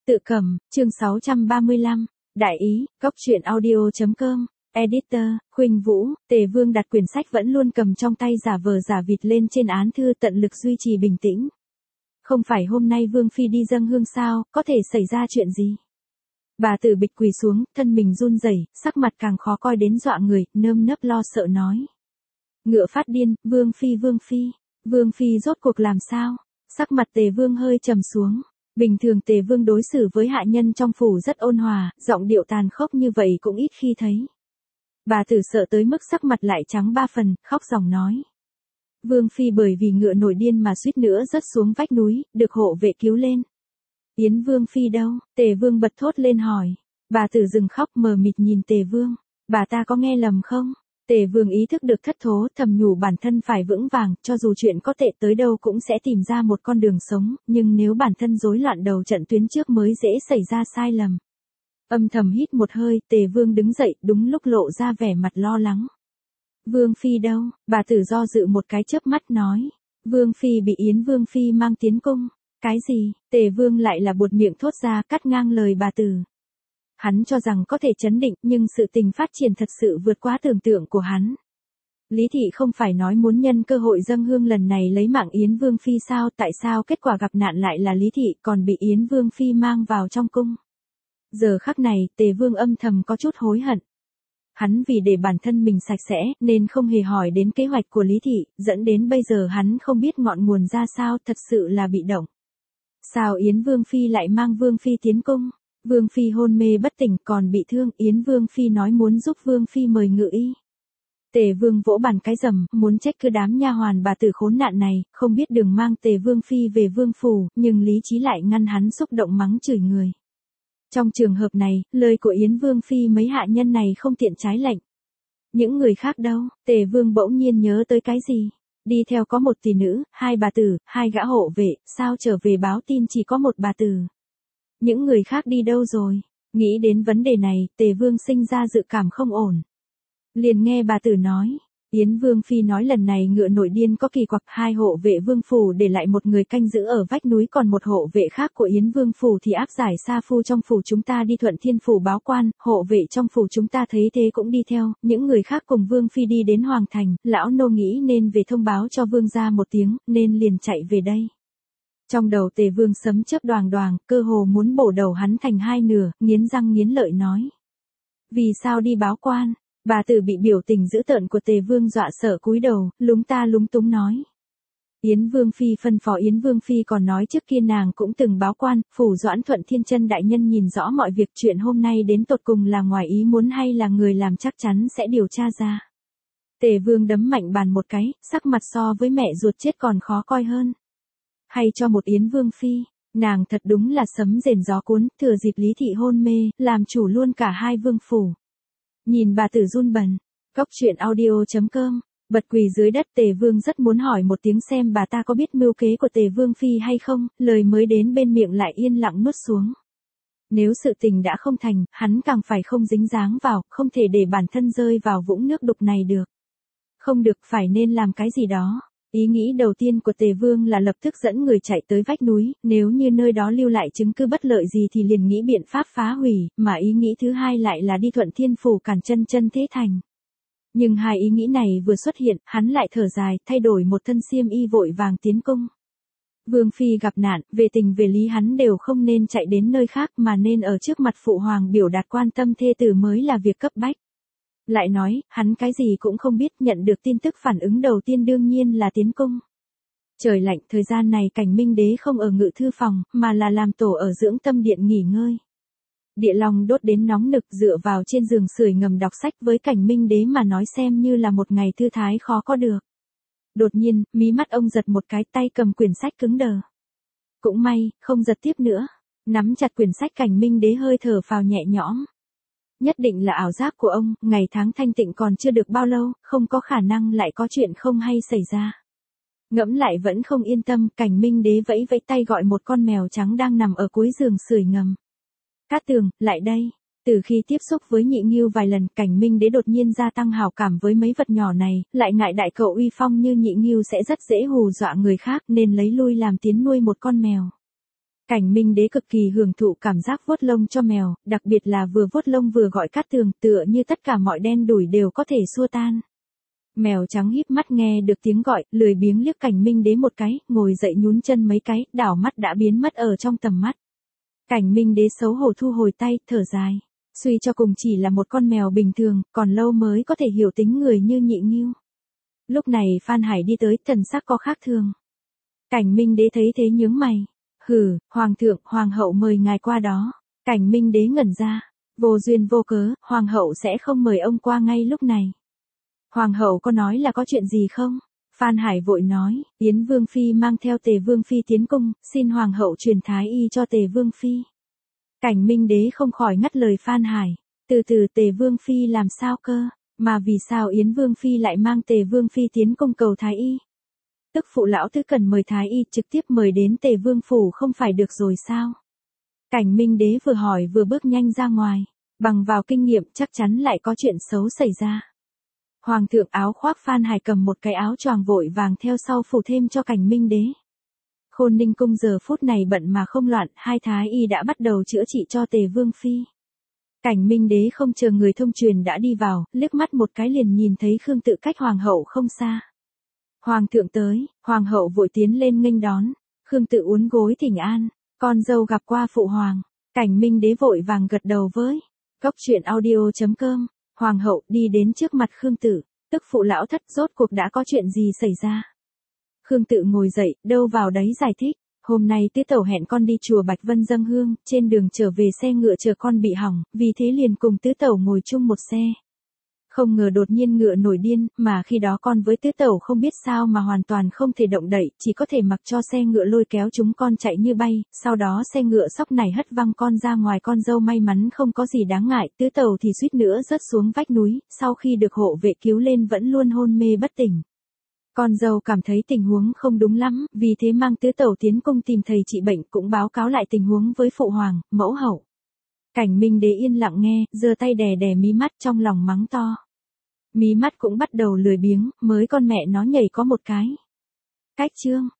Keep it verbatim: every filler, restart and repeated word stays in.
Tự cầm, chương sáu trăm ba mươi lăm, Đại ý, Cốc truyện audio chấm com, Editor, Khuynh Vũ. Tề Vương đặt quyển sách vẫn luôn cầm trong tay giả vờ giả vịt lên trên án thư, tận lực duy trì bình tĩnh. Không phải hôm nay Vương Phi đi dâng hương sao, có thể xảy ra chuyện gì? Bà Tử bịch quỳ xuống, thân mình run rẩy, sắc mặt càng khó coi đến dọa người, nơm nớp lo sợ nói. Ngựa phát điên, Vương Phi Vương Phi, Vương Phi rốt cuộc làm sao? Sắc mặt Tề Vương hơi trầm xuống. Bình thường Tề Vương đối xử với hạ nhân trong phủ rất ôn hòa, giọng điệu tàn khốc như vậy cũng ít khi thấy. Bà Tử sợ tới mức sắc mặt lại trắng ba phần, khóc ròng nói. Vương Phi bởi vì ngựa nổi điên mà suýt nữa rớt xuống vách núi, được hộ vệ cứu lên. Yến Vương Phi đâu? Tề Vương bật thốt lên hỏi. Bà Tử dừng khóc mờ mịt nhìn Tề Vương. Bà ta có nghe lầm không? Tề Vương ý thức được thất thố, thầm nhủ bản thân phải vững vàng, cho dù chuyện có tệ tới đâu cũng sẽ tìm ra một con đường sống, nhưng nếu bản thân rối loạn đầu trận tuyến trước mới dễ xảy ra sai lầm. Âm thầm hít một hơi, Tề Vương đứng dậy, đúng lúc lộ ra vẻ mặt lo lắng. Vương Phi đâu? Bà Tử do dự một cái chớp mắt nói. Vương Phi bị Yến Vương Phi mang tiến cung. Cái gì? Tề Vương lại là buột miệng thốt ra, cắt ngang lời bà Tử. Hắn cho rằng có thể trấn định, nhưng sự tình phát triển thật sự vượt quá tưởng tượng của hắn. Lý Thị không phải nói muốn nhân cơ hội dâng hương lần này lấy mạng Yến Vương Phi sao, tại sao kết quả gặp nạn lại là Lý Thị còn bị Yến Vương Phi mang vào trong cung. Giờ khắc này, Tề Vương âm thầm có chút hối hận. Hắn vì để bản thân mình sạch sẽ, nên không hề hỏi đến kế hoạch của Lý Thị, dẫn đến bây giờ hắn không biết ngọn nguồn ra sao, thật sự là bị động. Sao Yến Vương Phi lại mang Vương Phi tiến cung? Vương Phi hôn mê bất tỉnh còn bị thương, Yến Vương Phi nói muốn giúp Vương Phi mời ngự y. Tề Vương vỗ bàn cái rầm, muốn trách cứ đám nha hoàn bà Tử khốn nạn này, không biết đường mang Tề Vương Phi về Vương Phủ, nhưng lý trí lại ngăn hắn xúc động mắng chửi người. Trong trường hợp này, lời của Yến Vương Phi mấy hạ nhân này không tiện trái lệnh. Những người khác đâu? Tề Vương bỗng nhiên nhớ tới cái gì? Đi theo có một tỷ nữ, hai bà Tử, hai gã hộ vệ, sao trở về báo tin chỉ có một bà Tử? Những người khác đi đâu rồi? Nghĩ đến vấn đề này, Tề Vương sinh ra dự cảm không ổn. Liền nghe bà Tử nói. Yến Vương Phi nói lần này ngựa nổi điên có kỳ quặc, hai hộ vệ Vương Phủ để lại một người canh giữ ở vách núi, còn một hộ vệ khác của Yến Vương Phủ thì áp giải Sa Phu trong phủ chúng ta đi Thuận Thiên Phủ báo quan, hộ vệ trong phủ chúng ta thấy thế cũng đi theo, những người khác cùng Vương Phi đi đến Hoàng Thành, lão nô nghĩ nên về thông báo cho Vương gia một tiếng, nên liền chạy về đây. Trong đầu Tề Vương sấm chớp đoàng đoàng, cơ hồ muốn bổ đầu hắn thành hai nửa, nghiến răng nghiến lợi nói. Vì sao đi báo quan? Bà Tử bị biểu tình dữ tợn của Tề Vương dọa sợ cúi đầu, lúng ta lúng túng nói. Yến Vương Phi phân phó Yến Vương Phi còn nói trước kia nàng cũng từng báo quan, phủ Doãn Thuận Thiên Chân đại nhân nhìn rõ mọi việc, chuyện hôm nay đến tột cùng là ngoài ý muốn hay là người làm chắc chắn sẽ điều tra ra. Tề Vương đấm mạnh bàn một cái, sắc mặt so với mẹ ruột chết còn khó coi hơn. Hay cho một Yến Vương Phi, nàng thật đúng là sấm rền gió cuốn, thừa dịp Lý Thị hôn mê, làm chủ luôn cả hai vương phủ. Nhìn bà Tử run bần, Cốc truyện audio chấm com, bật quỳ dưới đất. Tề Vương rất muốn hỏi một tiếng xem bà ta có biết mưu kế của Tề Vương Phi hay không, lời mới đến bên miệng lại yên lặng nuốt xuống. Nếu sự tình đã không thành, hắn càng phải không dính dáng vào, không thể để bản thân rơi vào vũng nước đục này được. Không được, phải nên làm cái gì đó. Ý nghĩ đầu tiên của Tề Vương là lập tức dẫn người chạy tới vách núi, nếu như nơi đó lưu lại chứng cứ bất lợi gì thì liền nghĩ biện pháp phá hủy, mà ý nghĩ thứ hai lại là đi Thuận Thiên Phủ cản chân Chân Thế Thành. Nhưng hai ý nghĩ này vừa xuất hiện, hắn lại thở dài, thay đổi một thân xiêm y vội vàng tiến cung. Vương Phi gặp nạn, về tình về lý hắn đều không nên chạy đến nơi khác mà nên ở trước mặt Phụ Hoàng biểu đạt quan tâm thê tử mới là việc cấp bách. Lại nói, hắn cái gì cũng không biết, nhận được tin tức phản ứng đầu tiên đương nhiên là tiến cung. Trời lạnh, thời gian này Cảnh Minh Đế không ở ngự thư phòng, mà là làm tổ ở dưỡng tâm điện nghỉ ngơi. Địa long đốt đến nóng nực, dựa vào trên giường sưởi ngầm đọc sách, với Cảnh Minh Đế mà nói xem như là một ngày thư thái khó có được. Đột nhiên, mí mắt ông giật một cái, tay cầm quyển sách cứng đờ. Cũng may, không giật tiếp nữa. Nắm chặt quyển sách, Cảnh Minh Đế hơi thở phào nhẹ nhõm. Nhất định là ảo giác của ông, ngày tháng thanh tịnh còn chưa được bao lâu, không có khả năng lại có chuyện không hay xảy ra. Ngẫm lại vẫn không yên tâm, Cảnh Minh Đế vẫy vẫy tay gọi một con mèo trắng đang nằm ở cuối giường sưởi ngầm. Cát Tường, lại đây. Từ khi tiếp xúc với Nhị Ngưu vài lần, Cảnh Minh Đế đột nhiên gia tăng hảo cảm với mấy vật nhỏ này, lại ngại đại cậu uy phong như Nhị Ngưu sẽ rất dễ hù dọa người khác nên lấy lui làm tiến nuôi một con mèo. Cảnh Minh Đế cực kỳ hưởng thụ cảm giác vuốt lông cho mèo, đặc biệt là vừa vuốt lông vừa gọi Cát Tường, tựa như tất cả mọi đen đủi đều có thể xua tan. Mèo trắng híp mắt nghe được tiếng gọi, lười biếng liếc Cảnh Minh Đế một cái, ngồi dậy nhún chân mấy cái, đảo mắt đã biến mất ở trong tầm mắt. Cảnh Minh Đế xấu hổ thu hồi tay, thở dài. Suy cho cùng chỉ là một con mèo bình thường, còn lâu mới có thể hiểu tính người như Nhị Nghiêu. Lúc này Phan Hải đi tới, thần sắc có khác thường. Cảnh Minh Đế thấy thế nhướng mày. Hừ, Hoàng thượng, Hoàng hậu mời ngài qua đó. Cảnh Minh Đế ngẩn ra. Vô duyên vô cớ, Hoàng hậu sẽ không mời ông qua ngay lúc này. Hoàng hậu có nói là có chuyện gì không? Phan Hải vội nói, Yến Vương Phi mang theo Tề Vương Phi tiến cung, xin Hoàng hậu truyền thái y cho Tề Vương Phi. Cảnh Minh Đế không khỏi ngắt lời Phan Hải. Từ từ Tề Vương Phi làm sao cơ? Mà vì sao Yến Vương Phi lại mang Tề Vương Phi tiến cung cầu thái y? Tức phụ lão tứ cần mời thái y trực tiếp mời đến Tề Vương phủ không phải được rồi sao? Cảnh Minh Đế vừa hỏi vừa bước nhanh ra ngoài. Bằng vào kinh nghiệm chắc chắn lại có chuyện xấu xảy ra. Hoàng thượng áo khoác Phan Hải cầm một cái áo choàng vội vàng theo sau phủ thêm cho Cảnh Minh Đế. Khôn Ninh cung giờ phút này bận mà không loạn, hai thái y đã bắt đầu chữa trị cho Tề Vương Phi. Cảnh Minh Đế không chờ người thông truyền đã đi vào, liếc mắt một cái liền nhìn thấy Khương Tự cách Hoàng hậu không xa. Hoàng thượng tới, Hoàng hậu vội tiến lên nghênh đón. Khương Tự uốn gối thỉnh an, con dâu gặp qua phụ hoàng. Cảnh Minh Đế vội vàng gật đầu với. Cốc truyện audio chấm com. Hoàng hậu đi đến trước mặt Khương Tự, tức phụ lão thất rốt cuộc đã có chuyện gì xảy ra. Khương Tự ngồi dậy, đâu vào đấy giải thích. Hôm nay tứ tẩu hẹn con đi chùa Bạch Vân dâng hương, trên đường trở về xe ngựa chờ con bị hỏng, vì thế liền cùng tứ tẩu ngồi chung một xe. Không ngờ đột nhiên ngựa nổi điên, mà khi đó con với tứ tẩu không biết sao mà hoàn toàn không thể động đậy, chỉ có thể mặc cho xe ngựa lôi kéo chúng con chạy như bay, sau đó xe ngựa sóc này hất văng con ra ngoài, con dâu may mắn không có gì đáng ngại, tứ tẩu thì suýt nữa rớt xuống vách núi, sau khi được hộ vệ cứu lên vẫn luôn hôn mê bất tỉnh. Con dâu cảm thấy tình huống không đúng lắm, vì thế mang tứ tẩu tiến cung tìm thầy trị bệnh, cũng báo cáo lại tình huống với phụ hoàng, mẫu hậu. Cảnh Minh Đế yên lặng nghe, giơ tay đè đè mí mắt trong lòng mắng to. Mí mắt cũng bắt đầu lười biếng, mới con mẹ nó nhảy có một cái. Cách chương.